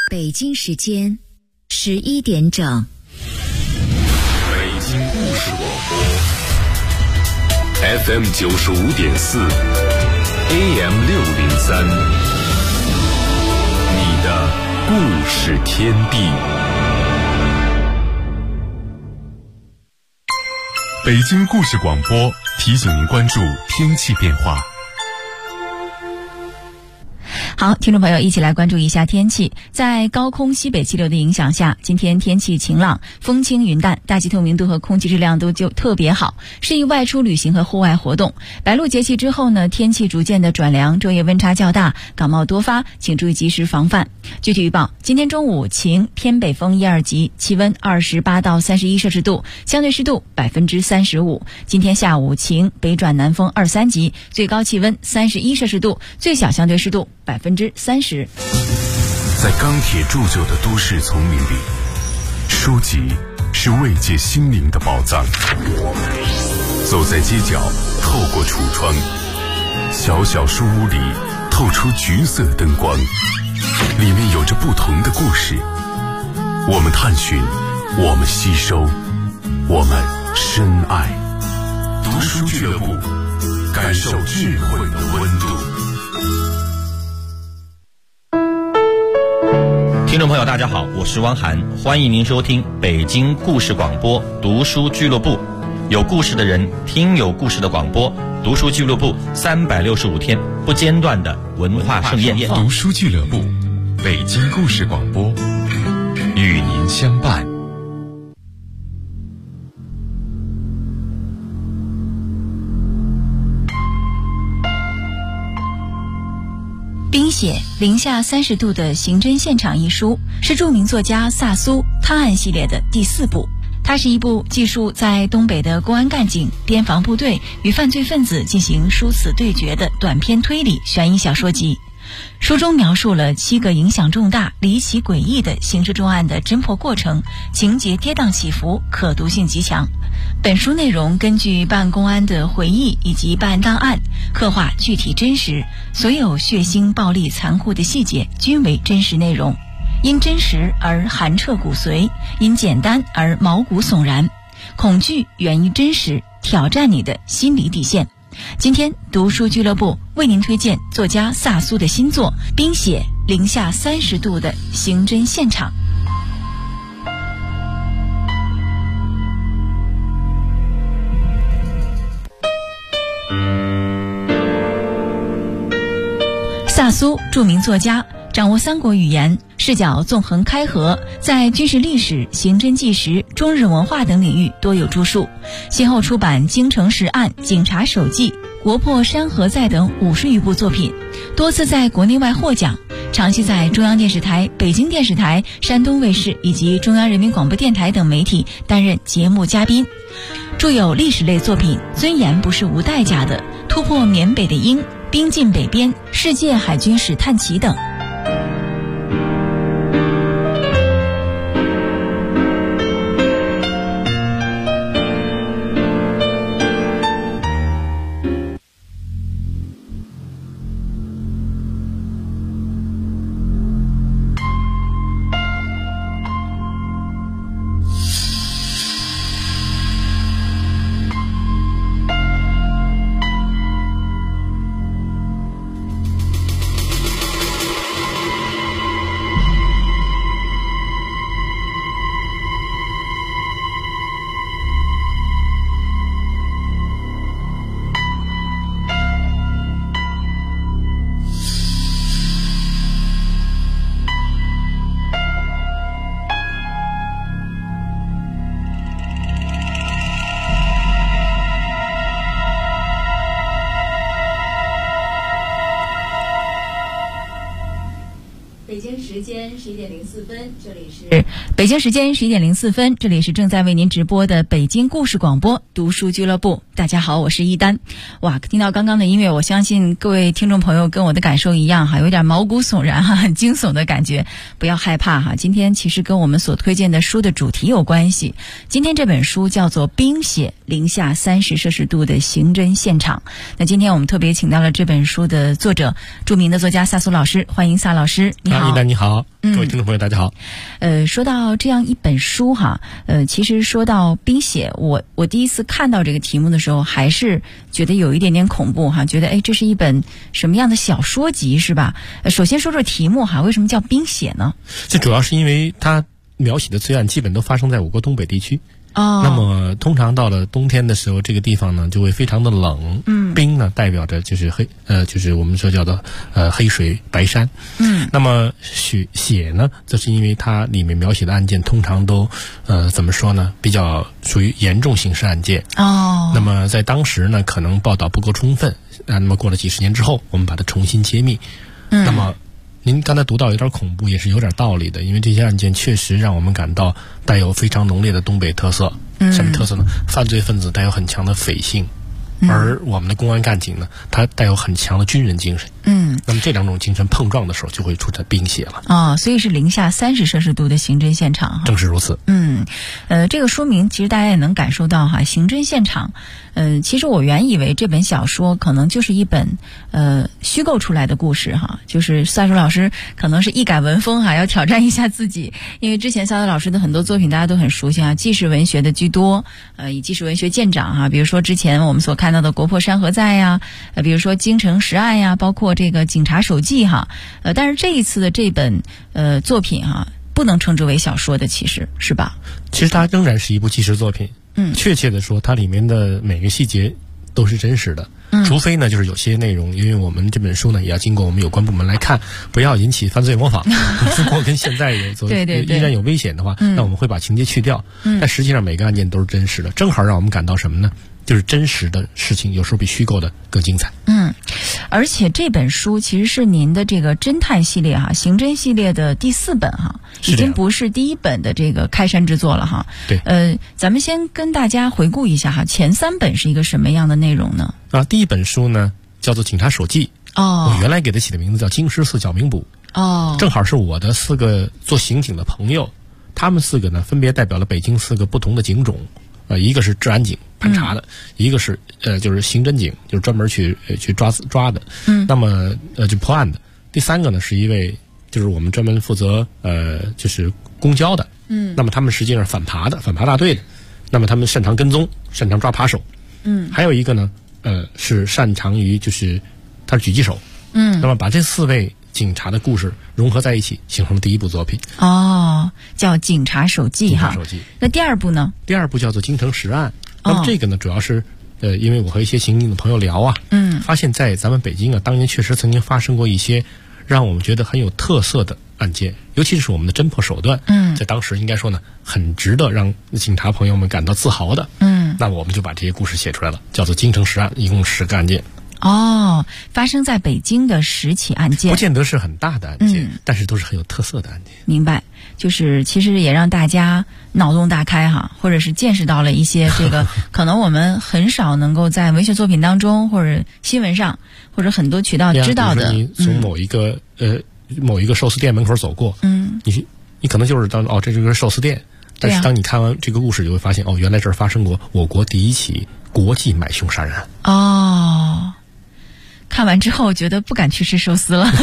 北京时间11点整。 北京故事广播 FM 95.4 AM 603，你的故事天地。北京故事广播提醒您关注天气变化。 好，听众朋友，一起来关注一下天气。在高空西北气流的影响下，今天天气晴朗，风轻云淡，大气透明度和空气质量都就特别好，适宜外出旅行和户外活动。白露节气之后呢，天气逐渐的转凉，昼夜温差较大，感冒多发，请注意及时防范。具体预报：今天中午晴，偏北风1、2级，气温28到31摄氏度，相对湿度35%。今天下午晴，北转南风2、3级，最高气温31摄氏度，最小相对湿度30%。 在钢铁铸就的都市丛林里，书籍是慰藉心灵的宝藏。走在街角，透过橱窗，小小书屋里透出橘色灯光，里面有着不同的故事。我们探寻，我们吸收，我们深爱。读书俱乐部，感受智慧的温度。 听众朋友大家好，我是汪涵，欢迎您收听北京故事广播读书俱乐部，有故事的人听有故事的广播，读书俱乐部365天不间断的文化盛宴。 读书俱乐部，北京故事广播，与您相伴。 冰雪零下30度的刑侦现场一书是著名作家萨苏探案系列的第4部，它是一部记述在东北的公安干警、边防部队与犯罪分子进行殊死对决的短篇推理悬疑小说集。书中描述了7个影响重大、离奇诡异的刑事重案的侦破过程，情节跌宕起伏，可读性极强。本书内容根据办案公安的回忆以及办案档案，刻画具体真实，所有血腥、暴力、残酷的细节均为真实内容，因真实而寒彻骨髓，因简单而毛骨悚然。恐惧源于真实，挑战你的心理底线。今天读书俱乐部为您推荐作家萨苏的新作《冰雪零下30度的刑侦现场》。萨苏，著名作家，掌握3国语言，视角纵横开合，在军事历史、刑侦纪实、中日文化等领域多有著述，先后出版《京城十案》《警察手记》《国破山河在》等50余部作品，多次在国内外获奖，长期在中央电视台、北京电视台、山东卫视以及中央人民广播电台等媒体担任节目嘉宾，著有历史类作品《尊严不是无代价的》《突破缅北的鹰》《兵进北边》《世界海军史探奇》等。北京时间11点04分，这里是北京时间11点04分，这里是正在为您直播的北京故事广播读书俱乐部。大家好，我是一丹。哇，听到刚刚的音乐，我相信各位听众朋友跟我的感受一样哈，有点毛骨悚然哈，很惊悚的感觉。不要害怕哈，今天其实跟我们所推荐的书的主题有关系。今天这本书叫做《冰雪零下30摄氏度的刑侦现场》。那今天我们特别请到了这本书的作者，著名的作家萨苏老师，欢迎萨老师。你好。 好。 一楠你好，各位听众朋友大家好。 说到这样一本书哈，其实说到冰血，我第一次看到这个题目的时候，还是觉得有一点点恐怖哈，觉得这是一本什么样的小说集是吧？首先说说题目哈，为什么叫冰血呢？ 这主要是因为它描写的罪案基本都发生在我国东北地区。那么通常到了冬天的时候，这个地方呢就会非常的冷。冰呢代表着就是就是我们说叫做黑水白山。那么血呢，则是因为它里面描写的案件通常都怎么说呢，比较属于严重刑事案件。那么在当时呢，可能报道不够充分。那么过了几十年之后，我们把它重新揭秘。那么您刚才读到有点恐怖，也是有点道理的，因为这些案件确实让我们感到带有非常浓烈的东北特色。什么特色呢？犯罪分子带有很强的匪性，而我们的公安干警呢，他带有很强的军人精神。那么这两种精神碰撞的时候，就会出现冰血了。 所以是零下30摄氏度的刑侦现场。 正是如此。 这个说明其实大家也能感受到哈，刑侦现场。其实我原以为这本小说可能就是一本虚构出来的故事哈，就是萨叔老师可能是一改文风哈，要挑战一下自己，因为之前萨叔老师的很多作品大家都很熟悉啊，纪实文学的居多，以纪实文学见长哈，比如说之前我们所看到的《国破山河在》呀，比如说《京城十案》呀，包括这个《警察手记》哈，但是这一次的这本作品哈，不能称之为小说的，其实是吧？ 其实它仍然是一部纪实作品。确切的说，它里面的每个细节都是真实的。除非呢，就是有些内容，因为我们这本书呢也要经过我们有关部门来看，不要引起犯罪模仿。如果跟现在依然有危险的话，那我们会把情节去掉。但实际上每个案件都是真实的，正好让我们感到什么呢？就是真实的事情有时候比虚构的更精彩。 而且这本书其实是您的这个侦探系列哈，刑侦系列的第4本哈，已经不是第1本的这个开山之作了哈。 对。 咱们先跟大家回顾一下哈，前3本是一个什么样的内容呢？ 第一本书呢叫做《警察手记》。我原来给它起的名字叫《京师4小名捕》。正好是我的4个做刑警的朋友，他们4个呢分别代表了北京4个不同的警种。一个是治安警盘查的，一个是就是刑侦警，就是专门去抓的。那么就破案的。第3个呢是一位就是我们专门负责就是公交的。那么他们实际上是反扒大队的。那么他们擅长跟踪，擅长抓扒手。还有一个呢是擅长于就是他是狙击手。那么把这4位警察的故事融合在一起，形成了第1部作品。 叫《警察手记》哈。那第2部呢？ 第2部叫做《京城十案》。那么这个呢，主要是因为我和一些刑警的朋友聊发现在咱们北京当年确实曾经发生过一些让我们觉得很有特色的案件，尤其是我们的侦破手段。在当时应该说呢，很值得让警察朋友们感到自豪的。那我们就把这些故事写出来了，叫做《京城十案》，一共10个案件。 发生在北京的10起案件， 不见得是很大的案件，但是都是很有特色的案件。 明白，就是其实也让大家脑洞大开哈，或者是见识到了一些这个可能我们很少能够在文学作品当中或者新闻上或者很多渠道知道的。 你从某一个寿司店门口走过，你可能就是这是个寿司店，但是当你看完这个故事，就会发现原来这儿发生过我国第1起国际买凶杀人案。 看完之后觉得不敢去吃寿司了。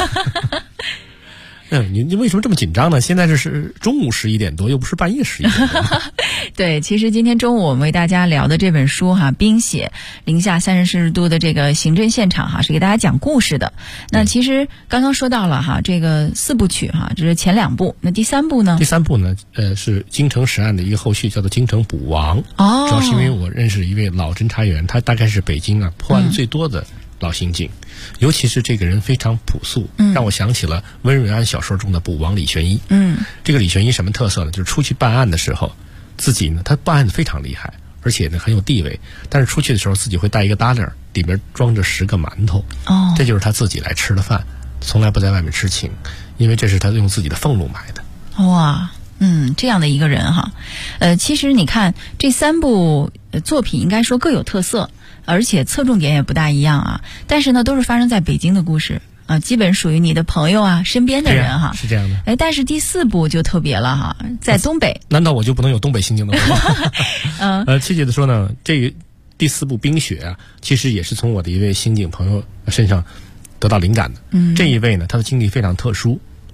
你为什么这么紧张呢？现在是中午11点多，又不是半夜11点多。 对，其实今天中午我们为大家聊的这本书哈，冰血零下30摄氏度的这个刑侦现场哈，是给大家讲故事的。那其实刚刚说到了哈，这个4部曲哈，这是前2部，那第3部呢？ 第3部呢，是京城十案的一个后续，叫做京城捕王。主要是因为我认识一位老侦查员，他大概是北京破案最多的老刑警，尤其是这个人非常朴素，让我想起了温瑞安小说中的捕王李玄一。这个李玄一什么特色呢？就是出去办案的时候，自己呢他办案非常厉害，而且呢很有地位，但是出去的时候自己会带一个搭链，里面装着10个馒头。这就是他自己来吃的饭，从来不在外面吃请，因为这是他用自己的俸禄买的。 哇，这样的一个人哈。其实你看这3部作品应该说各有特色，而且侧重点也不大一样但是呢都是发生在北京的故事基本属于你的朋友身边的人是这样的。 但是第4部就特别了哈，在东北。 难道我就不能有东北刑警的朋友？确切的说呢，这个第4部冰血其实也是从我的一位刑警朋友身上得到灵感的。这一位呢，他的经历非常特殊，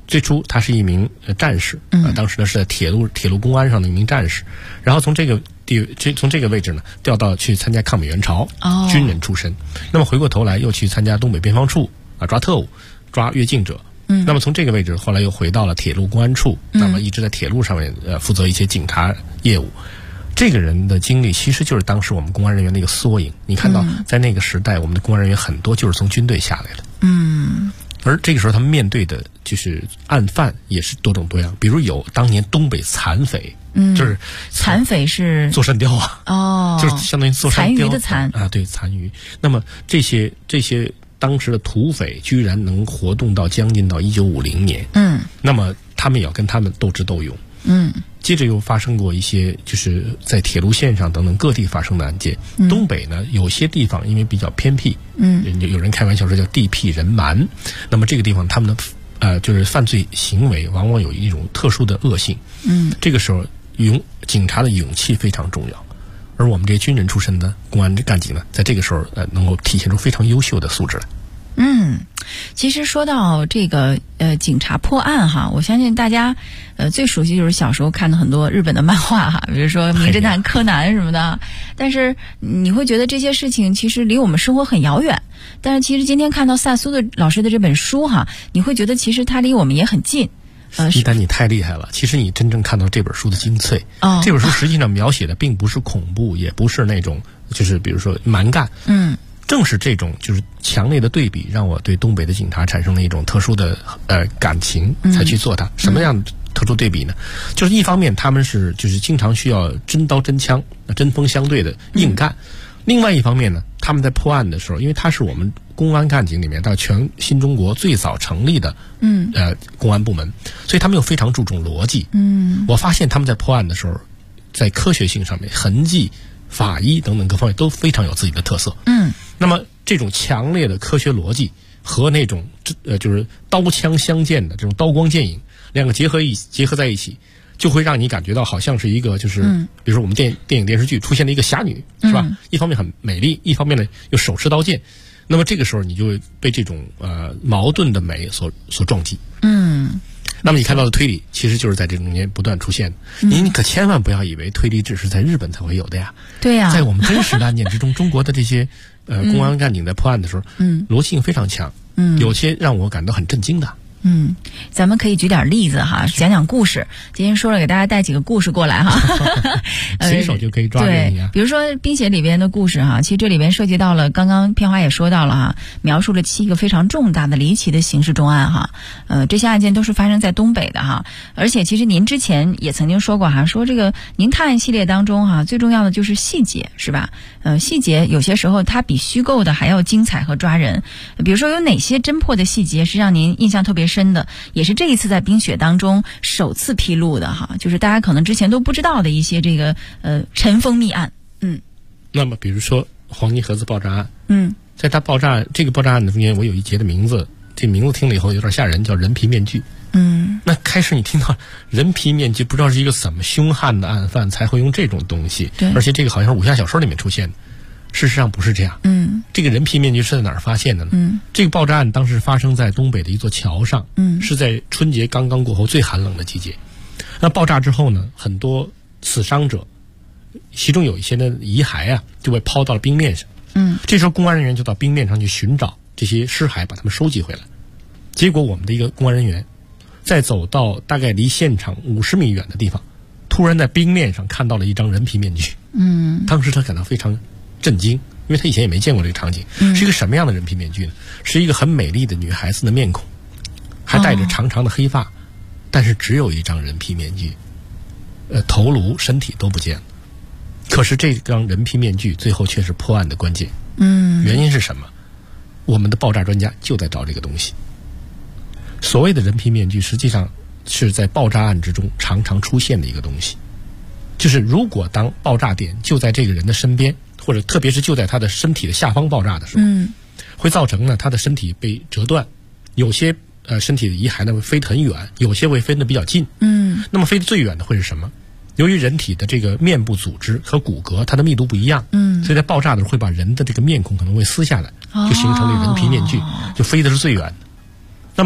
最初他是一名战士，当时呢是在铁路公安上的一名战士，然后从这个位置呢调到去参加抗美援朝，军人出身。那么回过头来又去参加东北边防处抓特务、抓越境者。那么从这个位置后来又回到了铁路公安处，那么一直在铁路上面负责一些警察业务。这个人的经历其实就是当时我们公安人员的一个缩影。你看到在那个时代，我们的公安人员很多就是从军队下来的。而这个时候他们面对的就是案犯也是多种多样，比如有当年东北残匪，就是残匪是做山雕啊，就是相当于做山雕残余的残啊，对，残余。那么这些当时的土匪居然能活动到将近到1950年，那么他们也要跟他们斗智斗勇，接着又发生过一些就是在铁路线上等等各地发生的案件。东北呢有些地方因为比较偏僻，有人开玩笑说叫地僻人蛮，那么这个地方他们的就是犯罪行为往往有一种特殊的恶性，这个时候警察的勇气非常重要，而我们这些军人出身的公安干警呢，在这个时候能够体现出非常优秀的素质来。 其实说到这个警察破案哈，我相信大家最熟悉就是小时候看的很多日本的漫画哈，比如说名侦探柯南什么的。但是你会觉得这些事情其实离我们生活很遥远，但是其实今天看到萨苏的老师的这本书哈，你会觉得其实它离我们也很近。 一丹，你太厉害了！其实你真正看到这本书的精粹，这本书实际上描写的并不是恐怖，也不是那种就是比如说蛮干，正是这种就是强烈的对比，让我对东北的警察产生了一种特殊的感情，才去做它。什么样的特殊对比呢？就是一方面他们是就是经常需要真刀真枪、针锋相对的硬干，另外一方面呢，他们在破案的时候，因为他是我们公安干警里面到全新中国最早成立的公安部门，所以他们又非常注重逻辑。我发现他们在破案的时候，在科学性上面、痕迹、法医等等各方面都非常有自己的特色。那么这种强烈的科学逻辑和那种就是刀枪相见的这种刀光剑影，两个结合在一起，就会让你感觉到好像是一个就是比如说我们电影电视剧出现了一个侠女，是吧？一方面很美丽，一方面呢又手持刀剑，那么这个时候你就会被这种矛盾的美所撞击。那么你看到的推理其实就是在这中间不断出现的。您可千万不要以为推理只是在日本才会有的呀。 对呀， 在我们真实的案件之中，中国的这些公安干警在破案的时候，逻辑性非常强，有些让我感到很震惊的。 咱们可以举点例子哈，讲讲故事。今天说了，给大家带几个故事过来哈， 随手就可以抓住你啊。 比如说《冰雪》里边的故事哈，其实这里边涉及到了，刚刚片花也说到了哈，描述了7个非常重大的离奇的刑事重案哈。这些案件都是发生在东北的哈，而且其实您之前也曾经说过哈，说这个您探案系列当中哈，最重要的就是细节，是吧？细节有些时候它比虚构的还要精彩和抓人。比如说有哪些侦破的细节是让您印象特别深的，也是这一次在冰雪当中首次披露的哈，就是大家可能之前都不知道的一些这个尘封密案。 那么比如说黄金盒子爆炸案，在它这个爆炸案的中间，我有一节的名字，这名字听了以后有点吓人，叫人皮面具。那开始你听到人皮面具，不知道是一个怎么凶悍的案犯才会用这种东西，而且这个好像是武侠小说里面出现的。事实上不是这样。这个人皮面具是在哪儿发现的呢？这个爆炸案当时发生在东北的一座桥上，是在春节刚刚过后最寒冷的季节。那爆炸之后呢，很多死伤者，其中有一些的遗骸就被抛到了冰面上。这时候公安人员就到冰面上去寻找这些尸骸，把它们收集回来。结果我们的一个公安人员在走到大概离现场50米远的地方，突然在冰面上看到了一张人皮面具。当时他感到非常震惊，因为他以前也没见过这个场景。是一个什么样的人皮面具呢？是一个很美丽的女孩子的面孔，还带着长长的黑发，但是只有一张人皮面具，头颅身体都不见了。可是这张人皮面具最后却是破案的关键。原因是什么？我们的爆炸专家就在找这个东西。所谓的人皮面具实际上是在爆炸案之中常常出现的一个东西，就是如果当爆炸点就在这个人的身边，或者特别是就在他的身体的下方爆炸的时候，会造成呢他的身体被折断，有些身体的遗骸呢会飞得很远，有些会飞得比较近。那么飞得最远的会是什么？由于人体的这个面部组织和骨骼它的密度不一样，所以在爆炸的时候会把人的这个面孔可能会撕下来，就形成了人皮面具，就飞的是最远的。那么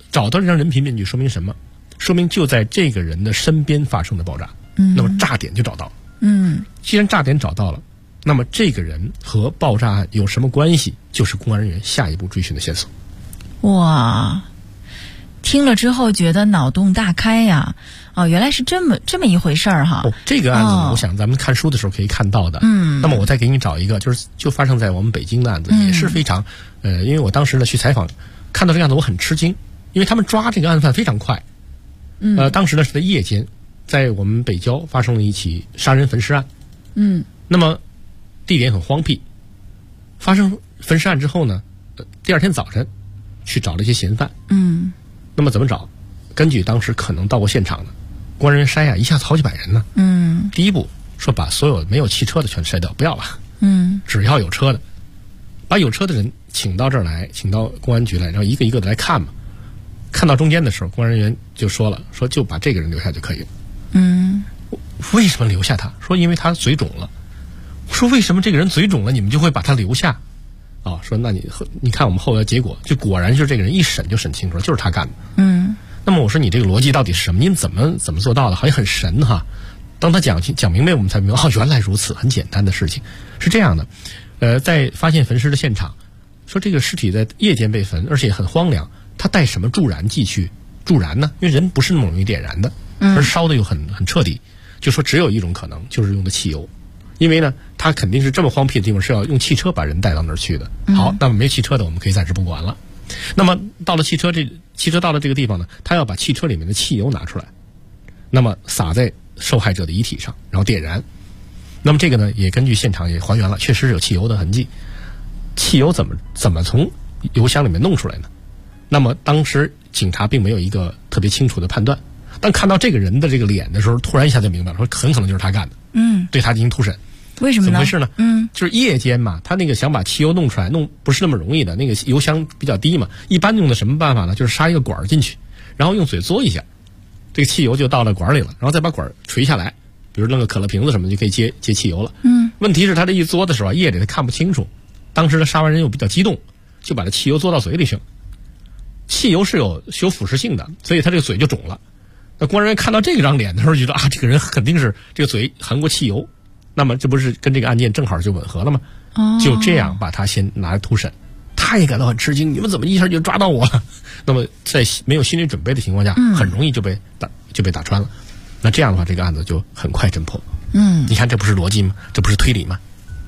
找到这张人皮面具说明什么？说明就在这个人的身边发生的爆炸。那么炸点就找到了。既然炸点找到了，那么这个人和爆炸案有什么关系？就是公安人员下一步追寻的线索。 哇，听了之后觉得脑洞大开呀！哦，原来是这么一回事儿哈。 这个案子我想咱们看书的时候可以看到的。那么我再给你找一个，就发生在我们北京的案子，也是非常因为我当时呢去采访，看到这个案子我很吃惊，因为他们抓这个案犯非常快。当时呢是在夜间，在我们北郊发生了一起杀人焚尸案。那么地点很荒僻。发生焚尸案之后呢，第二天早晨去找了一些嫌犯。那么怎么找？根据当时可能到过现场的公安人员筛一下子好几百人呢。第一步说把所有没有汽车的全筛掉，不要了。只要有车的，把有车的人请到这儿来，请到公安局来，然后一个一个的来看嘛。看到中间的时候，公安人员就说了，说就把这个人留下就可以了。为什么留下他？说因为他嘴肿了。我说为什么这个人嘴肿了，你们就会把他留下？说那你看我们后来结果，就果然就是这个人一审就审清楚了，就是他干的。那么我说你这个逻辑到底是什么？您怎么做到的？好像很神哈。当他讲明白，我们才明白原来如此，很简单的事情。是这样的，在发现焚尸的现场，说这个尸体在夜间被焚，而且很荒凉，他带什么助燃剂去助燃呢？因为人不是那么容易点燃的，而烧的又很彻底，就说只有一种可能，就是用的汽油。因为呢，他肯定是这么荒僻的地方是要用汽车把人带到那儿去的。好，那么没汽车的我们可以暂时不管了。那么到了汽车到了这个地方呢，他要把汽车里面的汽油拿出来，那么洒在受害者的遗体上，然后点燃。那么这个呢，也根据现场也还原了，确实有汽油的痕迹。汽油怎么从油箱里面弄出来呢？那么当时警察并没有一个特别清楚的判断，但看到这个人的这个脸的时候，突然一下就明白了，说很可能就是他干的。对他进行突审。 为什么呢？ 怎么回事呢？就是夜间嘛，他那个想把汽油弄出来，不是那么容易的。那个油箱比较低嘛，一般用的什么办法呢？就是插一个管进去，然后用嘴嘬一下，这个汽油就到了管里了，然后再把管垂下来，比如弄个可乐瓶子什么的就可以接汽油了。问题是他这一嘬的时候，夜里他看不清楚，当时他杀完人又比较激动，就把这汽油嘬到嘴里去了。汽油是有腐蚀性的，所以他这个嘴就肿了。那公安人员看到这张脸的时候，觉得这个人肯定是这个嘴含过汽油。那么这不是跟这个案件正好就吻合了吗？就这样把他先拿来突审，他也感到很吃惊，你们怎么一下就抓到我了？那么在没有心理准备的情况下，很容易就被打穿了。那这样的话，这个案子就很快侦破。你看这不是逻辑吗？这不是推理吗？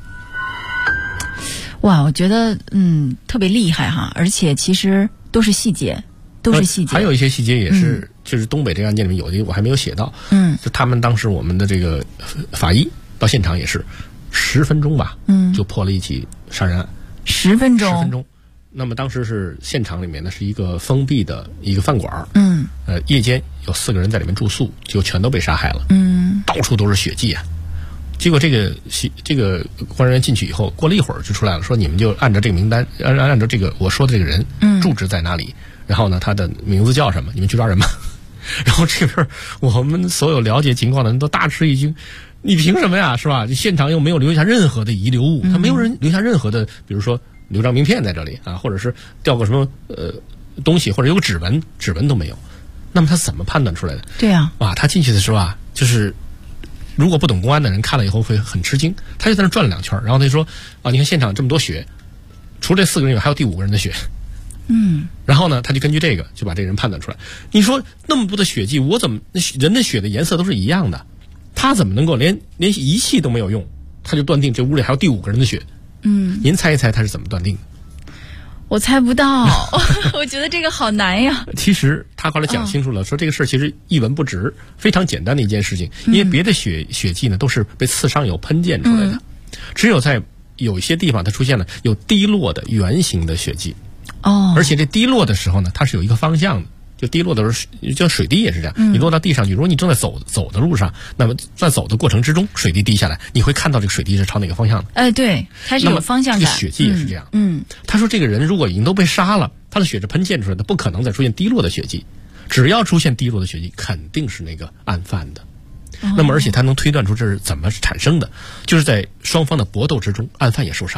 哇，我觉得特别厉害哈，而且其实都是细节。 还有一些细节也是，就是东北这个案件里面有的我还没有写到。就他们当时我们的这个法医到现场也是10分钟吧，就破了一起杀人案。 10分钟。 那么当时是现场里面呢是一个封闭的一个饭馆。夜间有4个人在里面住宿，就全都被杀害了。到处都是血迹啊。结果这个公安人员进去以后，过了一会儿就出来了，说你们就按照这个名单，按照这个我说的这个人住址在哪里，然后呢他的名字叫什么，你们去抓人吧。然后这边我们所有了解情况的人都大吃一惊，你凭什么呀，是吧？现场又没有留下任何的遗留物，他没有人留下任何的，比如说留张名片在这里啊，或者是掉个什么东西，或者有个指纹都没有。那么他怎么判断出来的？ 对啊， 哇，他进去的时候啊，就是如果不懂公安的人看了以后会很吃惊。他就在那转了2圈，然后他就说你看现场这么多血，除了这4个人以外还有第5个人的血。然后呢他就根据这个就把这个人判断出来。你说那么多的血迹，我怎么人的血的颜色都是一样的，他怎么能够连仪器都没有用，他就断定这屋里还有第5个人的血？您猜一猜他是怎么断定的？ 我猜不到。我觉得这个好难呀。 其实他后来讲清楚了，说这个事其实一文不值，非常简单的一件事情。因为别的血迹呢都是被刺伤有喷溅出来的，只有在有一些地方它出现了有滴落的圆形的血迹。而且这滴落的时候呢，它是有一个方向的，就滴落的时候，就水滴也是这样。你落到地上去，如果你正在走的路上，那么在走的过程之中，水滴滴下来，你会看到这个水滴是朝哪个方向的。 对，它是有方向感。 这个血迹也是这样。他说这个人如果已经都被杀了，他的血是喷溅出来的，不可能再出现滴落的血迹。只要出现滴落的血迹，肯定是那个案犯的。那么而且他能推断出这是怎么产生的，就是在双方的搏斗之中，案犯也受伤了。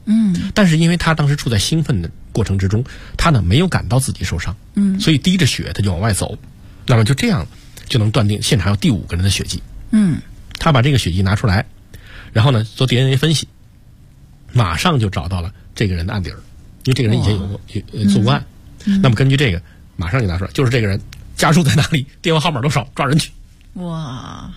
但是因为他当时处在兴奋的过程之中，他呢没有感到自己受伤，所以滴着血他就往外走，那么就这样就能断定现场有第5个人的血迹。他把这个血迹拿出来，然后呢做 DNA 分析，马上就找到了这个人的案底儿，因为这个人以前有过做过案。那么根据这个马上就拿出来，就是这个人，家住在哪里，电话号码多少，抓人去。 哇，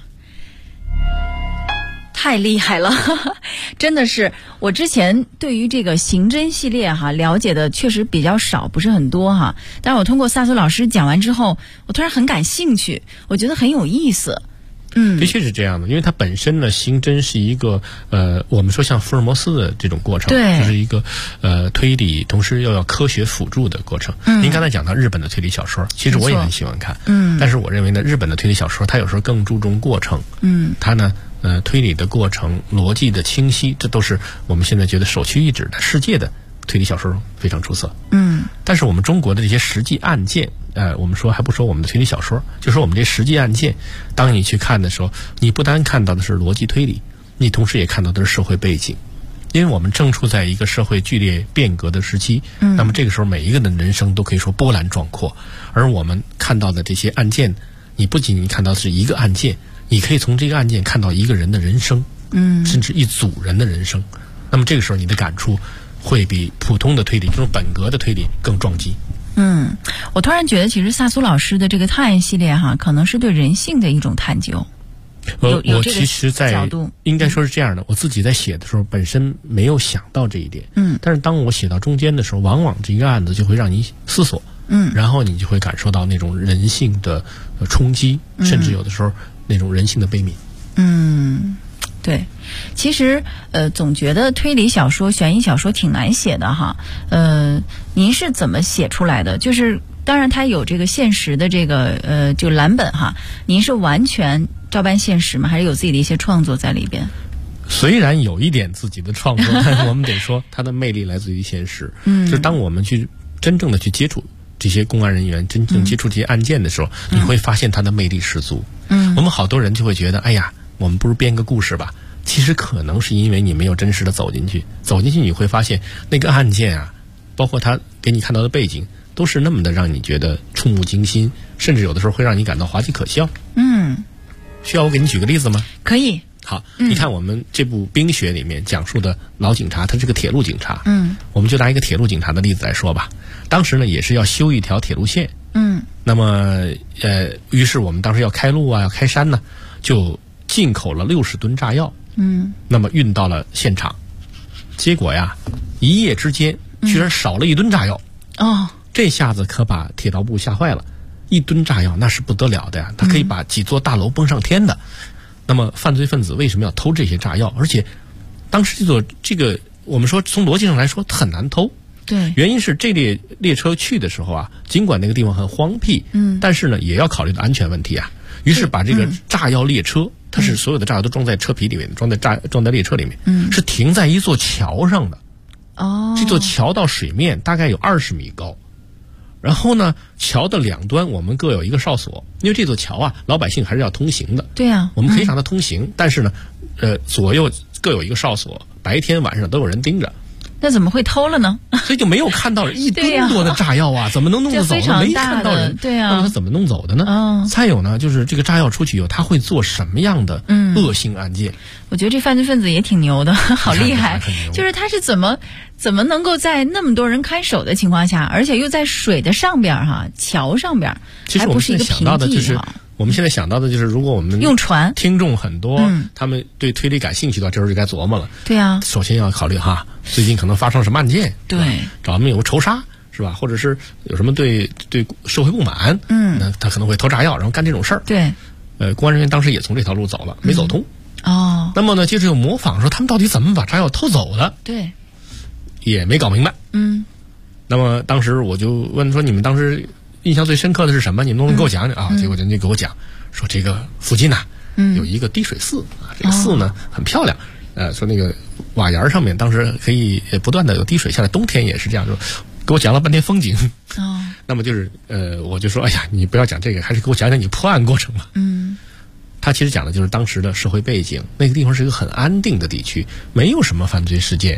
太厉害了真的是，我之前对于这个刑侦系列了解的确实比较少，不是很多但是我通过萨苏老师讲完之后，我突然很感兴趣，我觉得很有意思。 的确是这样的，因为它本身呢，刑侦是一个我们说像福尔摩斯的这种过程， 对， 就是一个推理，同时又要科学辅助的过程。您刚才讲到日本的推理小说，其实我也很喜欢看，但是我认为呢，日本的推理小说它有时候更注重过程，它呢推理的过程、逻辑的清晰，这都是我们现在觉得首屈一指的世界的推理小说非常出色。但是我们中国的这些实际案件，我们说还不说我们的推理小说，就说我们这实际案件，当你去看的时候，你不单看到的是逻辑推理，你同时也看到的是社会背景，因为我们正处在一个社会剧烈变革的时期，那么这个时候每一个人的人生都可以说波澜壮阔，而我们看到的这些案件，你不仅看到是一个案件，你可以从这个案件看到一个人的人生，甚至一组人的人生，那么这个时候你的感触会比普通的推理，这种本格的推理更撞击。 我突然觉得其实萨苏老师的这个探案系列可能是对人性的一种探究。 我其实在应该说是这样的，我自己在写的时候本身没有想到这一点，但是当我写到中间的时候，往往这一个案子就会让你思索，然后你就会感受到那种人性的冲击，甚至有的时候那种人性的悲悯。 对，其实总觉得推理小说、悬疑小说挺难写的您是怎么写出来的？就是当然它有这个现实的这个就蓝本您是完全照搬现实吗？还是有自己的一些创作在里边？ 虽然有一点自己的创作，但是我们得说它的魅力来自于现实。就是当我们去真正的去接触这些公安人员，真正接触这些案件的时候，你会发现它的魅力十足。我们好多人就会觉得，哎呀，我们不如编个故事吧。其实可能是因为你没有真实的走进去你会发现那个案件包括他给你看到的背景，都是那么的让你觉得触目惊心，甚至有的时候会让你感到滑稽可笑。需要我给你举个例子吗？ 可以。 好，你看我们这部《冰雪》里面讲述的老警察，他是个铁路警察。我们就拿一个铁路警察的例子来说吧。当时呢也是要修一条铁路线。那么于是我们当时要开路要开山呢，就进口了60吨炸药。那么运到了现场，结果一夜之间居然少了1吨炸药。这下子可把铁道部吓坏了。1吨炸药那是不得了的呀，它可以把几座大楼崩上天的。那么犯罪分子为什么要偷这些炸药？而且当时这个我们说从逻辑上来说很难偷。 对， 原因是这列车去的时候尽管那个地方很荒僻，但是呢也要考虑到安全问题于是把这个炸药列车，它是所有的炸药都装在车皮里面，装在列车里面，是停在一座桥上的。这座桥到水面大概有20米高，然后呢，桥的两端我们各有一个哨所，因为这座桥老百姓还是要通行的。 对呀， 我们可以让它通行，但是呢，左右各有一个哨所，白天晚上都有人盯着。 那怎么会偷了呢？ 所以就没有看到1吨多的炸药怎么能弄得走呢？没看到人， 对那么他怎么弄走的呢？再有呢，就是这个炸药出去以后，他会做什么样的恶性案件？ 我觉得这犯罪分子也挺牛的，好厉害！就是他是怎么能够在那么多人看守的情况下，而且又在水的上边桥上边，还不是一个平地我们现在想到的就是，如果我们用船， 听众很多，他们对推理感兴趣的话，这时候就该琢磨了。 对呀， 首先要考虑最近可能发生什么案件， 对， 找他们有个仇杀是吧？或者是有什么对社会不满，那他可能会偷炸药，然后干这种事儿。 对， 公安人员当时也从这条路走了，没走通。那么呢，接着又模仿说他们到底怎么把炸药偷走的？ 对， 也没搞明白。那么当时我就问说，你们当时印象最深刻的是什么？你们能不能给我讲讲结果人家给我讲说，这个附近有一个滴水寺这个寺呢很漂亮，说那个瓦檐上面当时可以不断的有滴水下来，冬天也是这样，说给我讲了半天风景。那么就是我就说，哎呀，你不要讲这个，还是给我讲讲你破案过程吧。他其实讲的就是当时的社会背景，那个地方是一个很安定的地区，没有什么犯罪事件，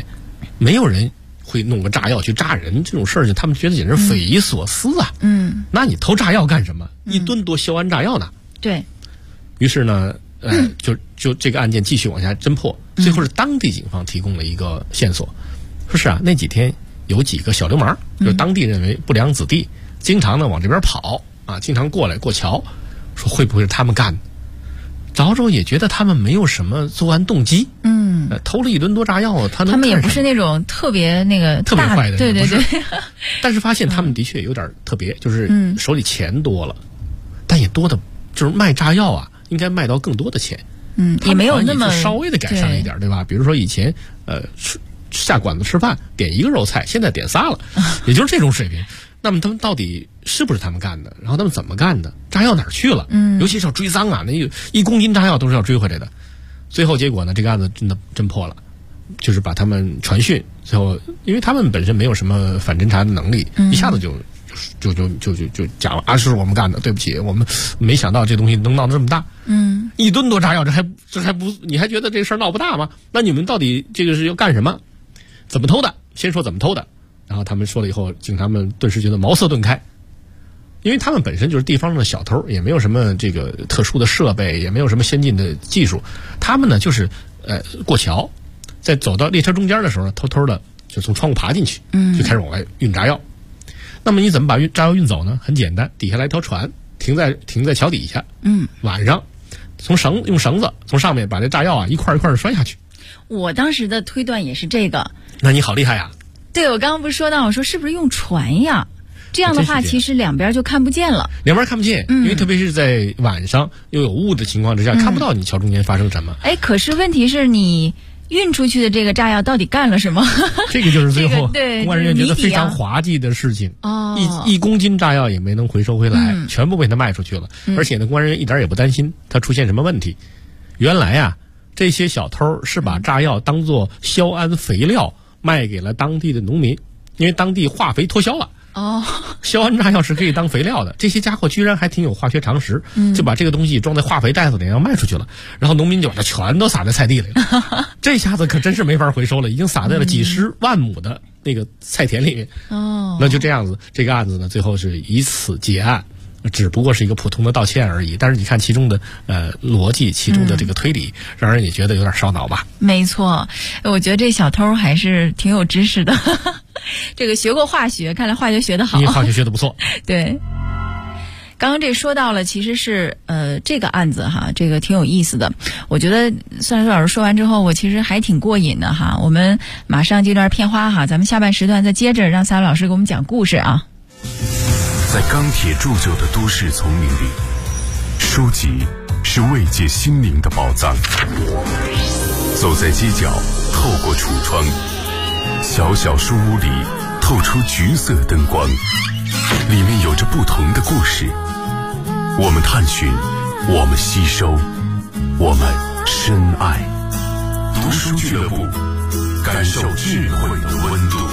没有人会弄个炸药去炸人，这种事儿他们觉得简直匪夷所思啊。那你偷炸药干什么？一吨多硝铵炸药呢？ 对。 于是呢，就这个案件继续往下侦破，最后是当地警方提供了一个线索，说是啊，那几天有几个小流氓，就是当地认为不良子弟，经常呢往这边跑啊，经常过来过桥，说会不会是他们干的？找找也觉得他们没有什么作案动机，偷了1吨多炸药，他们也不是那种特别特别坏的人， 对。 但是发现他们的确有点特别，就是手里钱多了，但也多的，就是卖炸药啊，应该卖到更多的钱， 也没有那么稍微的改善了一点，对吧？比如说以前下馆子吃饭点1个肉菜，现在点3了，也就是这种水平。那么他们到底是不是他们干的？然后他们怎么干的？炸药哪儿去了？尤其是要追赃啊，那1公斤炸药都是要追回来的。最后结果呢，这个案子真的侦破了，就是把他们传讯。最后，因为他们本身没有什么反侦查的能力，一下子就讲了啊，是我们干的，对不起，我们没想到这东西能闹得这么大。1吨多炸药，这还不，你还觉得这事儿闹不大吗？那你们到底这个是要干什么？怎么偷的？先说怎么偷的。然后他们说了以后，警察们顿时觉得茅塞顿开，因为他们本身就是地方的小偷，也没有什么这个特殊的设备，也没有什么先进的技术，他们呢就是过桥，在走到列车中间的时候呢，偷偷的就从窗户爬进去，就开始往外运炸药。那么你怎么把炸药运走呢？很简单，底下来一条船，停在桥底下，晚上用绳子从上面把这炸药啊一块一块的摔下去。 我当时的推断也是这个。 那你好厉害呀！ 对，我刚刚不是说到，我说是不是用船呀？这样的话，其实两边就看不见了。 两边看不见，因为特别是在晚上又有雾的情况之下，看不到你桥中间发生什么。 可是问题是你运出去的这个炸药到底干了什么？ 这个就是最后公安人员觉得非常滑稽的事情。1公斤炸药也没能回收回来，全部被他卖出去了。而且呢，公安人员一点也不担心他出现什么问题。原来啊，这些小偷是把炸药当作硝铵肥料卖给了当地的农民，因为当地化肥脱销了。硝铵炸药是可以当肥料的，这些家伙居然还挺有化学常识，就把这个东西装在化肥袋子里要卖出去了，然后农民就把它全都撒在菜地里了。这下子可真是没法回收了，已经撒在了几十万亩的那个菜田里面。那就这样子，这个案子呢，最后是以此结案。只不过是一个普通的道歉而已，但是你看其中的逻辑，其中的这个推理，让人也觉得有点烧脑吧。 没错，我觉得这小偷还是挺有知识的。这个学过化学，看来化学学得好。 你化学学得不错。 对。刚刚这说到了，其实是这个案子哈，这个挺有意思的。我觉得算老师说完之后，我其实还挺过瘾的哈。我们马上这段片花哈，咱们下半时段再接着让萨老师给我们讲故事啊。 在钢铁铸就的都市丛林里，书籍是慰藉心灵的宝藏。走在街角，透过橱窗，小小书屋里透出橘色灯光，里面有着不同的故事。我们探寻，我们吸收，我们深爱。读书俱乐部，感受智慧的温度。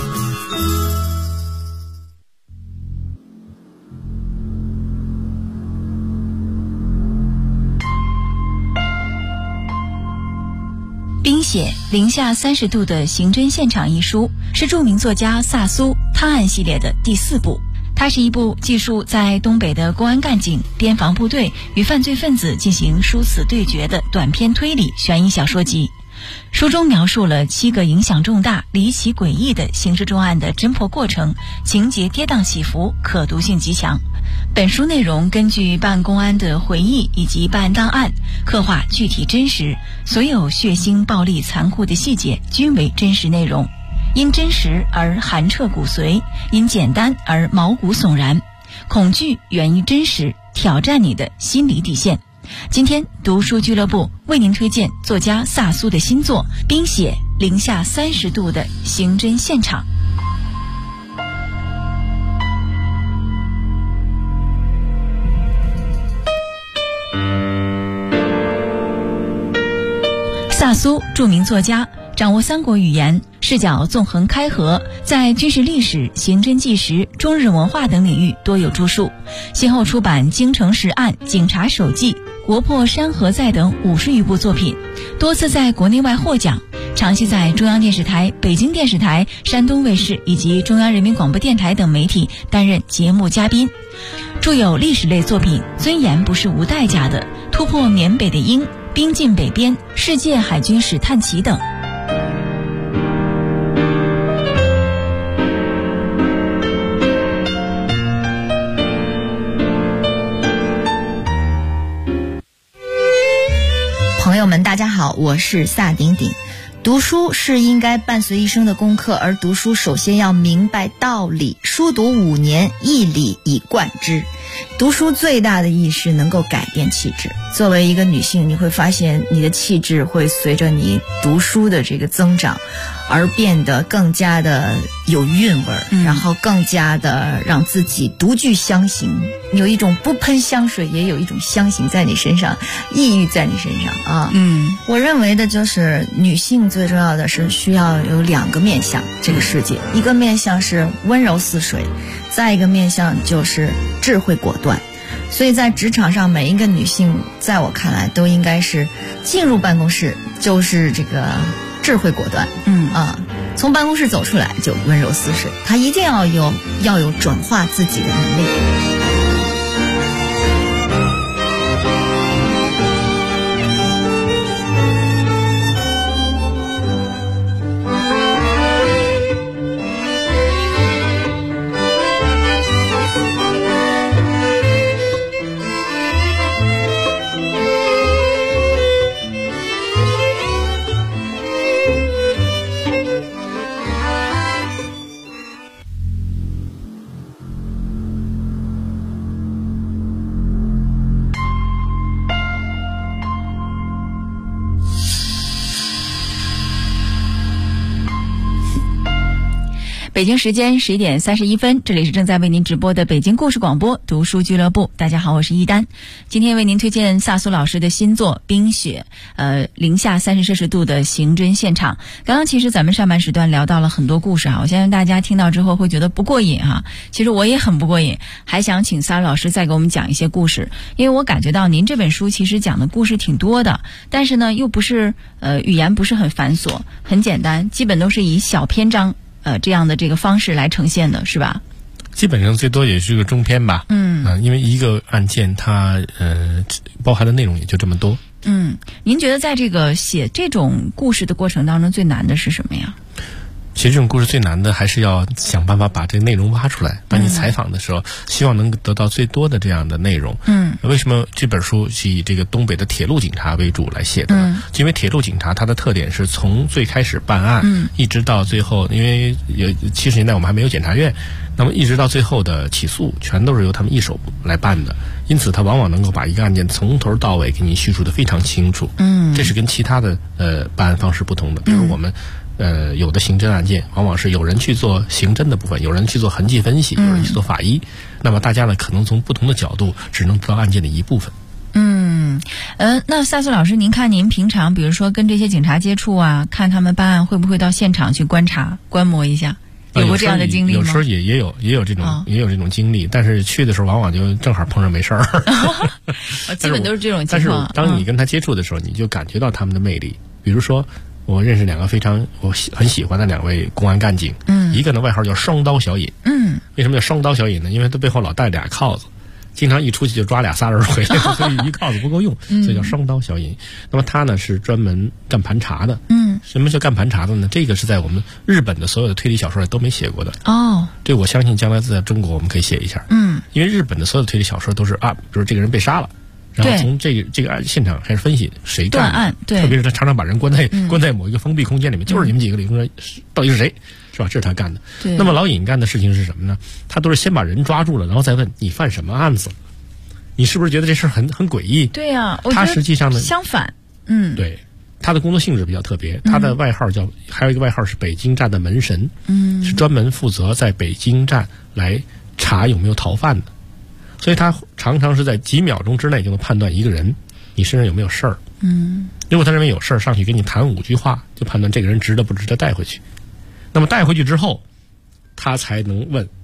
冰雪零下30度的刑侦现场一书是著名作家萨苏探案系列的第4部。它是一部记述在东北的公安干警、边防部队与犯罪分子进行殊死对决的短篇推理悬疑小说集。书中描述了7个影响重大、离奇诡异的刑事重案的侦破过程，情节跌宕起伏，可读性极强。本书内容根据办案公安的回忆以及办案档案，刻画具体真实，所有血腥、暴力、残酷的细节均为真实内容。因真实而寒彻骨髓，因简单而毛骨悚然。恐惧源于真实，挑战你的心理底线。今天读书俱乐部为您推荐作家萨苏的新作《冰雪零下30度的刑侦现场》。萨苏，著名作家，掌握3国语言，视角纵横开合，在军事历史、刑侦纪实、中日文化等领域多有著述，先后出版《京城十案》《警察手记》《 国破山河在》等50余部作品，多次在国内外获奖，长期在中央电视台、北京电视台、山东卫视以及中央人民广播电台等媒体担任节目嘉宾，著有历史类作品《尊严不是无代价的》、突破缅北的鹰、兵进北边、世界海军史探奇等。 朋友们大家好，我是萨顶顶。读书是应该伴随一生的功课，而读书首先要明白道理，书读5年，一理以贯之。读书最大的意义是能够改变气质。作为一个女性，你会发现你的气质会随着你读书的这个增长而变得更加的有韵味，然后更加的让自己独具香型，有一种不喷香水也有一种香型在你身上，抑郁在你身上啊。我认为的就是女性最重要的是需要有2个面向这个世界，一个面向是温柔似水，再一个面向就是智慧果断。所以在职场上，每一个女性在我看来都应该是进入办公室就是这个智慧果断，从办公室走出来就温柔似水，她一定要有转化自己的能力。 北京时间11点31分，这里是正在为您直播的北京故事广播读书俱乐部。大家好，我是一丹。今天为您推荐萨苏老师的新作《冰雪》，零下30摄氏度的刑侦现场。刚刚其实咱们上半时段聊到了很多故事我相信大家听到之后会觉得不过瘾其实我也很不过瘾，还想请萨苏老师再给我们讲一些故事，因为我感觉到您这本书其实讲的故事挺多的，但是呢又不是语言不是很繁琐，很简单，基本都是以小篇章这样的这个方式来呈现的，是吧？ 基本上最多也是个中篇吧。因为一个案件它包含的内容也就这么多。 您觉得在这个写这种故事的过程当中最难的是什么呀？ 其实这种故事最难的还是要想办法把这个内容挖出来。当你采访的时候，希望能得到最多的这样的内容。为什么这本书是以这个东北的铁路警察为主来写的呢？因为铁路警察它的特点是从最开始办案，一直到最后，因为70年代我们还没有检察院，那么一直到最后的起诉全都是由他们一手来办的，因此他往往能够把一个案件从头到尾给你叙述得非常清楚。这是跟其他的办案方式不同的。比如我们有的刑侦案件往往是有人去做刑侦的部分，有人去做痕迹分析，有人去做法医，那么大家呢可能从不同的角度只能得到案件的一部分。 那萨苏老师，您看您平常比如说跟这些警察接触看他们办案，会不会到现场去观察观摩一下？有过这样的经历吗？ 有时候也有这种经历，但是去的时候往往就正好碰上没事儿。 基本都是这种情况。 但是当你跟他接触的时候，你就感觉到他们的魅力。比如说我认识2个我很喜欢的2位公安干警，一个呢外号叫双刀小尹。为什么叫双刀小尹呢？因为他背后老带俩铐子，经常一出去就抓2、3人回来，所以一铐子不够用，所以叫双刀小尹。那么他呢是专门干盘查的。什么叫干盘查的呢？这个是在我们日本的所有的推理小说里都没写过的。这我相信将来在中国我们可以写一下。因为日本的所有的推理小说都是比如这个人被杀了，然后从这个现场开始分析谁干的，特别是他常常把人关在某一个封闭空间里面，就是你们几个里面到底是谁，是吧？这是他干的。那么老尹干的事情是什么呢？他都是先把人抓住了，然后再问你犯什么案子，你是不是觉得这事很诡异？ 对呀， 他实际上呢相反， 对，他的工作性质比较特别，他的外号还有一个外号是北京站的门神，是专门负责在北京站来查有没有逃犯的。所以他常常是在几秒钟之内就能判断一个人你身上有没有事儿。如果他认为有事儿，上去跟你谈5句话，就判断这个人值得不值得带回去。那么带回去之后，他才能问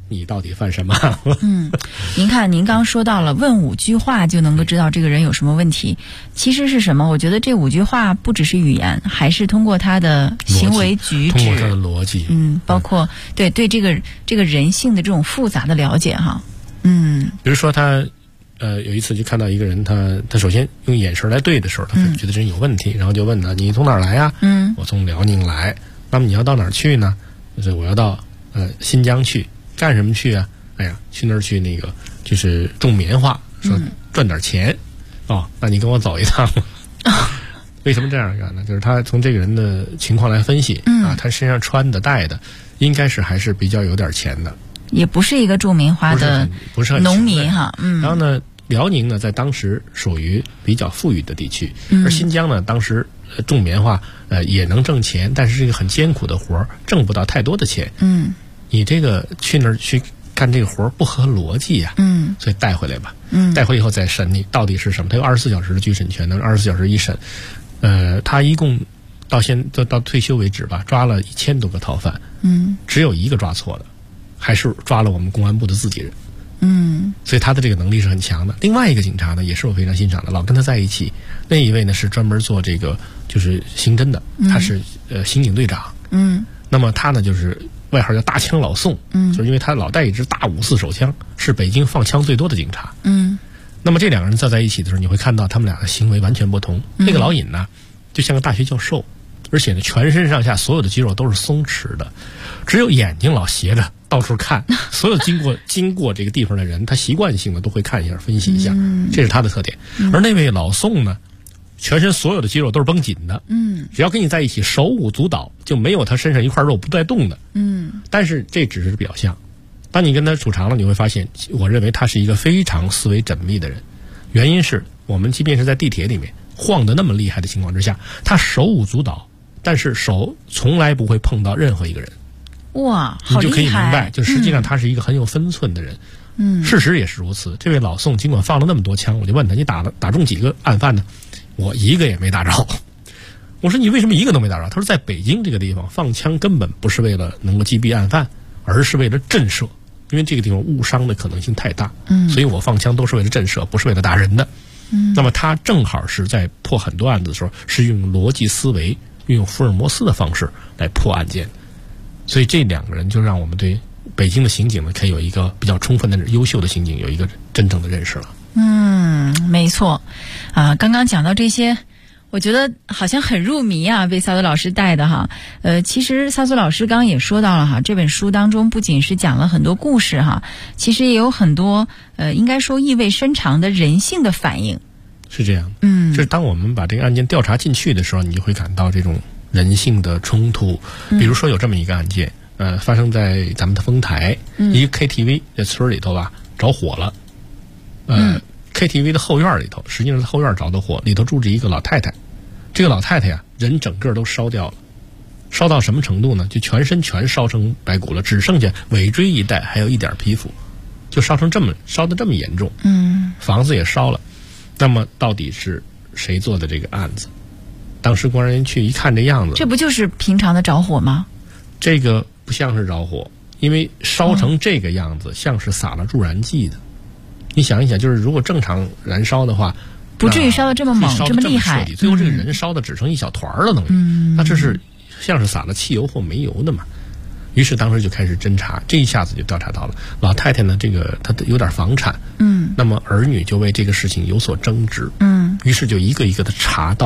你到底犯什么？ 您看，您刚说到了问5句话就能够知道这个人有什么问题，其实是什么？我觉得这5句话不只是语言，还是通过他的行为举止， 通过他的逻辑， 包括对这个人性的这种复杂的了解哈。 比如说他有一次就看到一个人，他首先用眼神来对的时候，他觉得这人有问题，然后就问他：你从哪儿来呀？我从辽宁来。那么你要到哪儿去呢？就是我要到新疆去。干什么去啊？哎呀，去那儿去那个就是种棉花，说赚点钱。那你跟我走一趟。为什么这样干呢？就是他从这个人的情况来分析他身上穿的戴的应该是还是比较有点钱的， 也不是一个种棉花的不是很农民哈。 然后呢，辽宁呢在当时属于比较富裕的地区，而新疆呢当时种棉花也能挣钱，但是是一个很艰苦的活，挣不到太多的钱。你这个去那儿去干这个活不合逻辑呀，所以带回来吧，带回以后再审你到底是什么。他有24小时的拘审权，能24小时一审。他一共到退休为止吧，抓了1000多个逃犯，只有一个抓错的，还是抓了我们公安部的自己人。所以他的这个能力是很强的。另外一个警察呢，也是我非常欣赏的，老跟他在一起。那一位呢是专门做这个就是刑侦的，他是刑警队长。那么他呢就是外号叫大枪老宋，就是因为他老带一支大5.4手枪，是北京放枪最多的警察。那么这两个人在一起的时候，你会看到他们俩的行为完全不同。那个老尹呢，就像个大学教授，而且呢，全身上下所有的肌肉都是松弛的，只有眼睛老斜着到处看。所有经过这个地方的人，他习惯性的都会看一下、分析一下，这是他的特点。而那位老宋呢，全身所有的肌肉都是绷紧的，只要跟你在一起，手舞足蹈，就没有他身上一块肉不带动的。但是这只是表象。当你跟他处长了，你会发现，我认为他是一个非常思维缜密的人。原因是我们即便是在地铁里面晃得那么厉害的情况之下，他手舞足蹈，但是手从来不会碰到任何一个人。 哇，好厉害！ 你就可以明白，就实际上他是一个很有分寸的人。事实也是如此。这位老宋尽管放了那么多枪，我就问他：你打中几个案犯呢？我一个也没打着。我说你为什么一个都没打着？他说在北京这个地方放枪根本不是为了能够击毙案犯，而是为了震慑，因为这个地方误伤的可能性太大。所以我放枪都是为了震慑，不是为了打人的。那么他正好是在破很多案子的时候，是用逻辑思维，运用福尔摩斯的方式来破案件。所以这两个人就让我们对北京的刑警呢，可以有一个比较充分的、优秀的刑警有一个真正的认识了。 没错，刚刚讲到这些，我觉得好像很入迷啊，被萨苏老师带的哈。其实萨苏老师刚刚也说到了哈，这本书当中不仅是讲了很多故事哈，其实也有很多应该说意味深长的人性的反应。 是这样，就是当我们把这个案件调查进去的时候，你就会感到这种人性的冲突。比如说有这么一个案件，发生在咱们的丰台，一个 KTV 在村里头吧着火了。KTV 的后院里头，实际上是后院着的火，里头住着一个老太太。这个老太太呀，人整个都烧掉了，烧到什么程度呢？就全身全烧成白骨了，只剩下尾椎一带还有一点皮肤，就烧得这么严重。房子也烧了。那么到底是谁做的这个案子？当时公安人员去一看这样子， 这不就是平常的着火吗？ 这个不像是着火，因为烧成这个样子，像是撒了助燃剂的。你想一想，就是如果正常燃烧的话， 不至于烧得这么猛，这么厉害。 最后这个人烧的只剩一小团了，等于。那这是像是撒了汽油或煤油的嘛？于是当时就开始侦查，这一下子就调查到了老太太呢，这个她有点房产，那么儿女就为这个事情有所争执，于是就一个一个的查到。